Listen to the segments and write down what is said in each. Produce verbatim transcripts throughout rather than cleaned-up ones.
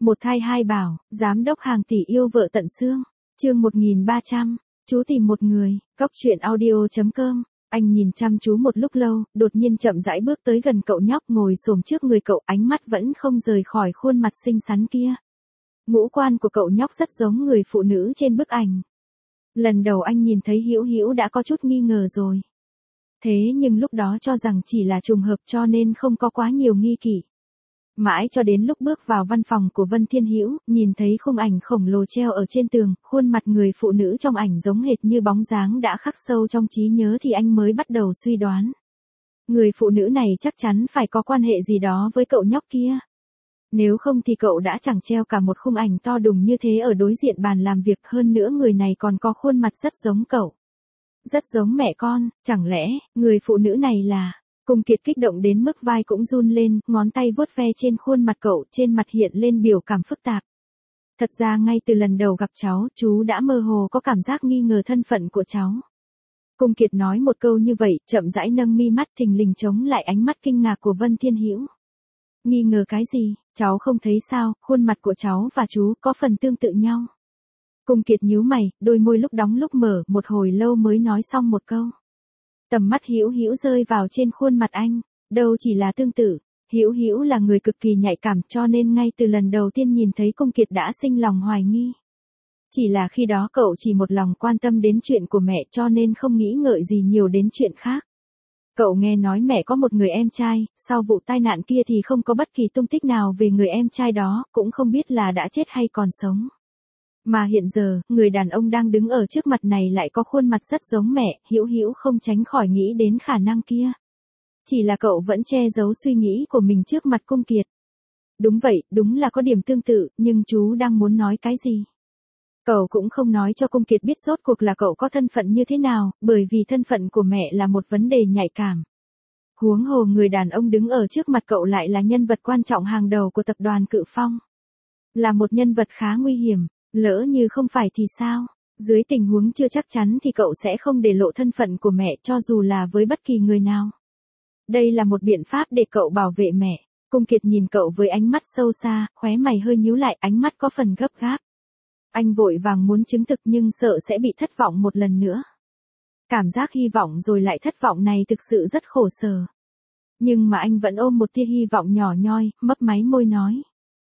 Một thai hai bảo, giám đốc hàng tỷ yêu vợ tận xương. Chương một nghìn ba trăm, chú tìm một người, cóc truyện audio chấm com. Anh nhìn chăm chú một lúc lâu, đột nhiên chậm rãi bước tới gần cậu nhóc ngồi xổm trước người cậu, ánh mắt vẫn không rời khỏi khuôn mặt xinh xắn kia. Ngũ quan của cậu nhóc rất giống người phụ nữ trên bức ảnh. Lần đầu anh nhìn thấy Hữu Hữu đã có chút nghi ngờ rồi. Thế nhưng lúc đó cho rằng chỉ là trùng hợp cho nên không có quá nhiều nghi kỵ. Mãi cho đến lúc bước vào văn phòng của Vân Thiên Hữu, nhìn thấy khung ảnh khổng lồ treo ở trên tường, khuôn mặt người phụ nữ trong ảnh giống hệt như bóng dáng đã khắc sâu trong trí nhớ thì anh mới bắt đầu suy đoán. Người phụ nữ này chắc chắn phải có quan hệ gì đó với cậu nhóc kia. Nếu không thì cậu đã chẳng treo cả một khung ảnh to đùng như thế ở đối diện bàn làm việc, hơn nữa người này còn có khuôn mặt rất giống cậu. Rất giống mẹ con, chẳng lẽ, người phụ nữ này là... Cung Kiệt kích động đến mức vai cũng run lên, ngón tay vuốt ve trên khuôn mặt cậu, trên mặt hiện lên biểu cảm phức tạp. Thật ra ngay từ lần đầu gặp cháu, chú đã mơ hồ có cảm giác nghi ngờ thân phận của cháu. Cung Kiệt nói một câu như vậy, chậm rãi nâng mi mắt thình lình chống lại ánh mắt kinh ngạc của Vân Thiên Hữu. Nghi ngờ cái gì, cháu không thấy sao, khuôn mặt của cháu và chú có phần tương tự nhau. Cung Kiệt nhíu mày, đôi môi lúc đóng lúc mở, một hồi lâu mới nói xong một câu. Tầm mắt Hữu Hữu rơi vào trên khuôn mặt anh, đâu chỉ là tương tự, Hữu Hữu là người cực kỳ nhạy cảm cho nên ngay từ lần đầu tiên nhìn thấy Cung Kiệt đã sinh lòng hoài nghi. Chỉ là khi đó cậu chỉ một lòng quan tâm đến chuyện của mẹ cho nên không nghĩ ngợi gì nhiều đến chuyện khác. Cậu nghe nói mẹ có một người em trai, sau vụ tai nạn kia thì không có bất kỳ tung tích nào về người em trai đó, cũng không biết là đã chết hay còn sống. Mà hiện giờ, người đàn ông đang đứng ở trước mặt này lại có khuôn mặt rất giống mẹ, Hữu Hữu không tránh khỏi nghĩ đến khả năng kia. Chỉ là cậu vẫn che giấu suy nghĩ của mình trước mặt Cung Kiệt. Đúng vậy, đúng là có điểm tương tự, nhưng chú đang muốn nói cái gì? Cậu cũng không nói cho Cung Kiệt biết rốt cuộc là cậu có thân phận như thế nào, bởi vì thân phận của mẹ là một vấn đề nhạy cảm. Huống hồ người đàn ông đứng ở trước mặt cậu lại là nhân vật quan trọng hàng đầu của tập đoàn Cự Phong. Là một nhân vật khá nguy hiểm. Lỡ như không phải thì sao? Dưới tình huống chưa chắc chắn thì cậu sẽ không để lộ thân phận của mẹ cho dù là với bất kỳ người nào. Đây là một biện pháp để cậu bảo vệ mẹ. Cung Kiệt nhìn cậu với ánh mắt sâu xa, khóe mày hơi nhíu lại, ánh mắt có phần gấp gáp. Anh vội vàng muốn chứng thực nhưng sợ sẽ bị thất vọng một lần nữa. Cảm giác hy vọng rồi lại thất vọng này thực sự rất khổ sở. Nhưng mà anh vẫn ôm một tia hy vọng nhỏ nhoi, mấp máy môi nói.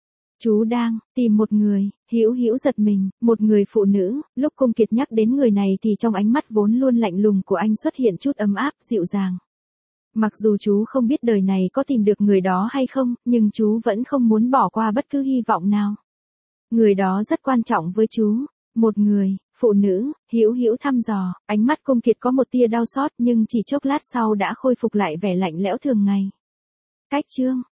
Chú đang tìm một người. Hữu Hữu giật mình, một người phụ nữ, lúc Cung Kiệt nhắc đến người này thì trong ánh mắt vốn luôn lạnh lùng của anh xuất hiện chút ấm áp, dịu dàng. Mặc dù chú không biết đời này có tìm được người đó hay không, nhưng chú vẫn không muốn bỏ qua bất cứ hy vọng nào. Người đó rất quan trọng với chú. Một người, phụ nữ, Hữu Hữu thăm dò, ánh mắt Cung Kiệt có một tia đau xót nhưng chỉ chốc lát sau đã khôi phục lại vẻ lạnh lẽo thường ngày. Cách chương,